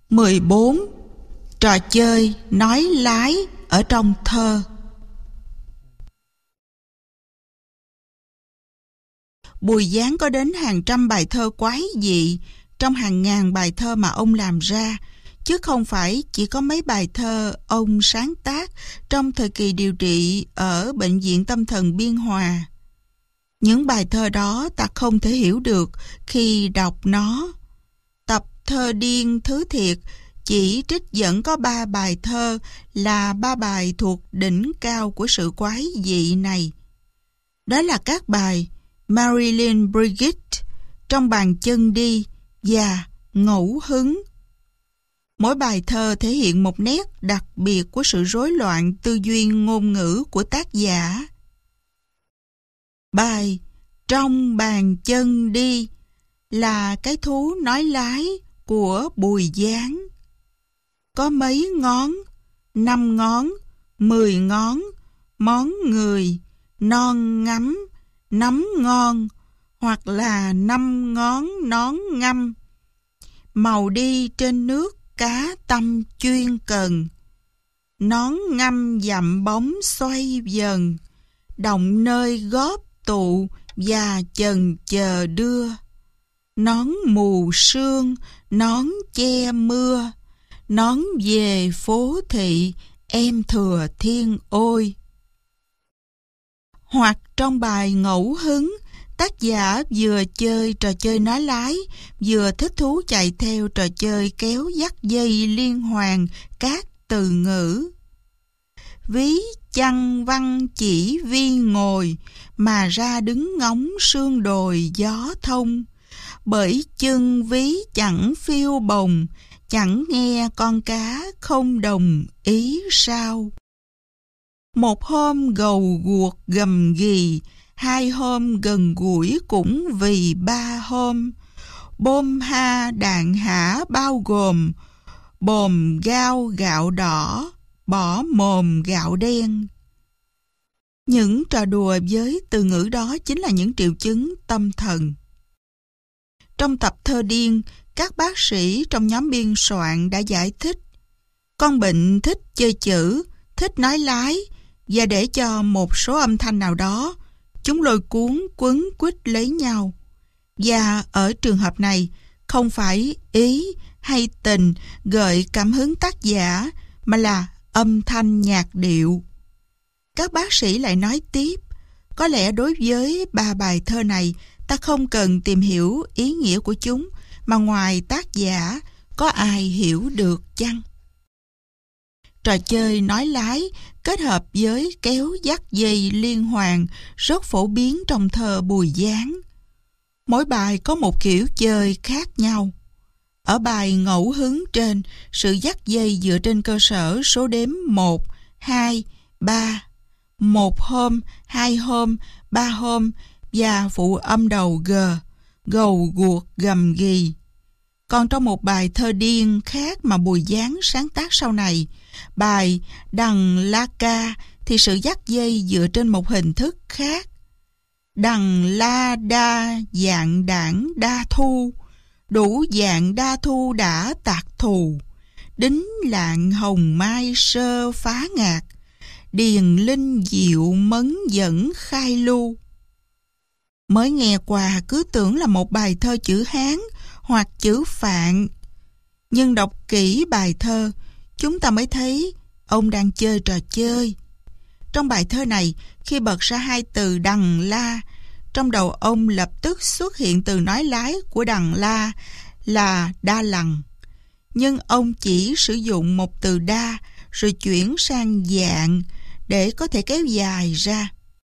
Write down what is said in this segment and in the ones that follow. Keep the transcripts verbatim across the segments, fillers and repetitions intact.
mười bốn. Trò chơi nói lái ở trong thơ. Bùi Giáng có đến hàng trăm bài thơ quái dị trong hàng ngàn bài thơ mà ông làm ra, chứ không phải chỉ có mấy bài thơ ông sáng tác trong thời kỳ điều trị ở Bệnh viện Tâm thần Biên Hòa. Những bài thơ đó ta không thể hiểu được khi đọc nó. Tập Thơ Điên Thứ Thiệt chỉ trích dẫn có ba bài thơ là ba bài thuộc đỉnh cao của sự quái dị này. Đó là các bài Marilyn Brigitte, Trong Bàn Chân Đi và Ngẫu Hứng. Mỗi bài thơ thể hiện một nét đặc biệt của sự rối loạn tư duy ngôn ngữ của tác giả. Bài Trong Bàn Chân Đi là cái thú nói lái của Bùi Giáng. Có mấy ngón, năm ngón, mười ngón, món người, non ngắm, nắm ngon, hoặc là năm ngón nón ngâm. Màu đi trên nước cá tâm chuyên cần, nón ngâm dặm bóng xoay dần, động nơi góp tụ và chần chờ đưa. Nón mù sương, nón che mưa, nón về phố thị, em thừa thiên ôi. Hoặc trong bài Ngẫu Hứng, tác giả vừa chơi trò chơi nói lái, vừa thích thú chạy theo trò chơi kéo dắt dây liên hoàn các từ ngữ. Ví chăng văn chỉ vi ngồi, mà ra đứng ngóng sương đồi gió thông. Bởi chân ví chẳng phiêu bồng, chẳng nghe con cá không đồng ý sao. Một hôm gầu guộc gầm ghì, hai hôm gần gũi cũng vì ba hôm. Bôm ha đạn hả bao gồm, bồm gao gạo đỏ, bỏ mồm gạo đen. Những trò đùa với từ ngữ đó chính là những triệu chứng tâm thần. Trong tập Thơ Điên, các bác sĩ trong nhóm biên soạn đã giải thích con bệnh thích chơi chữ, thích nói lái, và để cho một số âm thanh nào đó, chúng lôi cuốn quấn quýt lấy nhau. Và ở trường hợp này, không phải ý hay tình gợi cảm hứng tác giả, mà là âm thanh nhạc điệu. Các bác sĩ lại nói tiếp, có lẽ đối với ba bài thơ này, ta không cần tìm hiểu ý nghĩa của chúng, mà ngoài tác giả, có ai hiểu được chăng? Trò chơi nói lái kết hợp với kéo dắt dây liên hoàn rất phổ biến trong thơ Bùi Giáng. Mỗi bài có một kiểu chơi khác nhau. Ở bài Ngẫu Hứng trên, sự dắt dây dựa trên cơ sở số đếm một, hai, ba. Một hôm, hai hôm, ba hôm và phụ âm đầu g, gầu guộc gầm ghì. Còn trong một bài thơ điên khác mà Bùi Giáng sáng tác sau này, bài Đằng La Ca, thì sự dắt dây dựa trên một hình thức khác. Đằng la đa dạng đảng đa thu, đủ dạng đa thu đã tạc thù. Đính lạng hồng mai sơ phá ngạc, điền linh diệu mấn dẫn khai lưu. Mới nghe qua cứ tưởng là một bài thơ chữ Hán hoặc chữ Phạn, nhưng đọc kỹ bài thơ, chúng ta mới thấy ông đang chơi trò chơi. Trong bài thơ này, khi bật ra hai từ đằng la, trong đầu ông lập tức xuất hiện từ nói lái của đằng la là đa lằng. Nhưng ông chỉ sử dụng một từ đa rồi chuyển sang dạng để có thể kéo dài ra.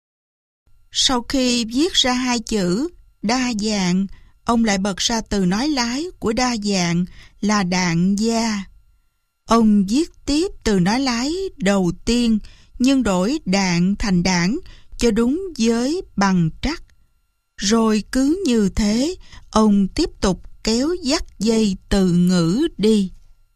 Sau khi viết ra hai chữ đa dạng, ông lại bật ra từ nói lái của đa dạng là đạn gia. Ông viết tiếp từ nói lái đầu tiên nhưng đổi đạn thành đảng cho đúng với bằng trắc. Rồi cứ như thế, ông tiếp tục kéo dắt dây từ ngữ đi.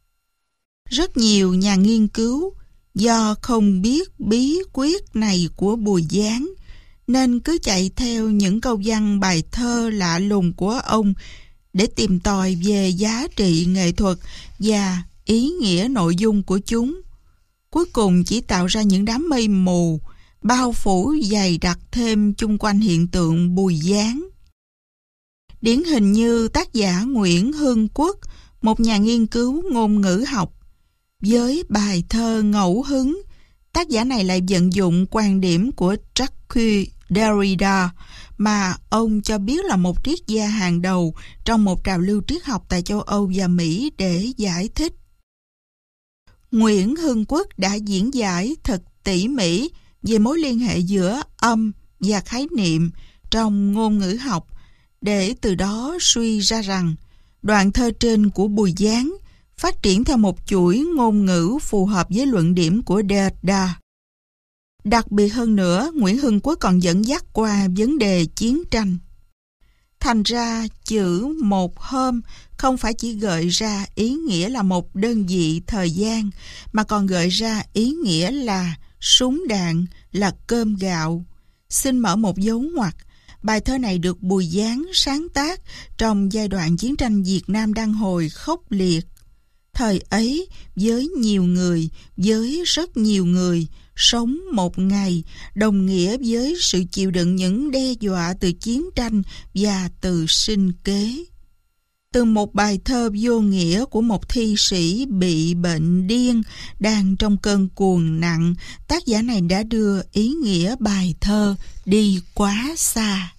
Rất nhiều nhà nghiên cứu do không biết bí quyết này của Bùi Giáng nên cứ chạy theo những câu văn bài thơ lạ lùng của ông để tìm tòi về giá trị nghệ thuật và ý nghĩa nội dung của chúng. Cuối cùng chỉ tạo ra những đám mây mù, bao phủ dày đặc thêm chung quanh hiện tượng Bùi Giáng. Điển hình như tác giả Nguyễn Hưng Quốc, một nhà nghiên cứu ngôn ngữ học. Với bài thơ Ngẫu hứng, tác giả này lại vận dụng quan điểm của Jacques Derrida mà ông cho biết là một triết gia hàng đầu trong một trào lưu triết học tại châu Âu và Mỹ để giải thích. Nguyễn Hưng Quốc đã diễn giải thật tỉ mỉ về mối liên hệ giữa âm và khái niệm trong ngôn ngữ học, để từ đó suy ra rằng đoạn thơ trên của Bùi Giáng phát triển theo một chuỗi ngôn ngữ phù hợp với luận điểm của Derrida. Đặc biệt hơn nữa, Nguyễn Hưng Quốc còn dẫn dắt qua vấn đề chiến tranh. Thành ra, chữ một hôm không phải chỉ gợi ra ý nghĩa là một đơn vị thời gian, mà còn gợi ra ý nghĩa là súng đạn, là cơm gạo. Xin mở một dấu ngoặc. Bài thơ này được Bùi Giáng sáng tác trong giai đoạn chiến tranh Việt Nam đang hồi khốc liệt. Thời ấy, với nhiều người, với rất nhiều người, sống một ngày đồng nghĩa với sự chịu đựng những đe dọa từ chiến tranh và từ sinh kế. Từ một bài thơ vô nghĩa của một thi sĩ bị bệnh điên đang trong cơn cuồng nặng, tác giả này đã đưa ý nghĩa bài thơ đi quá xa.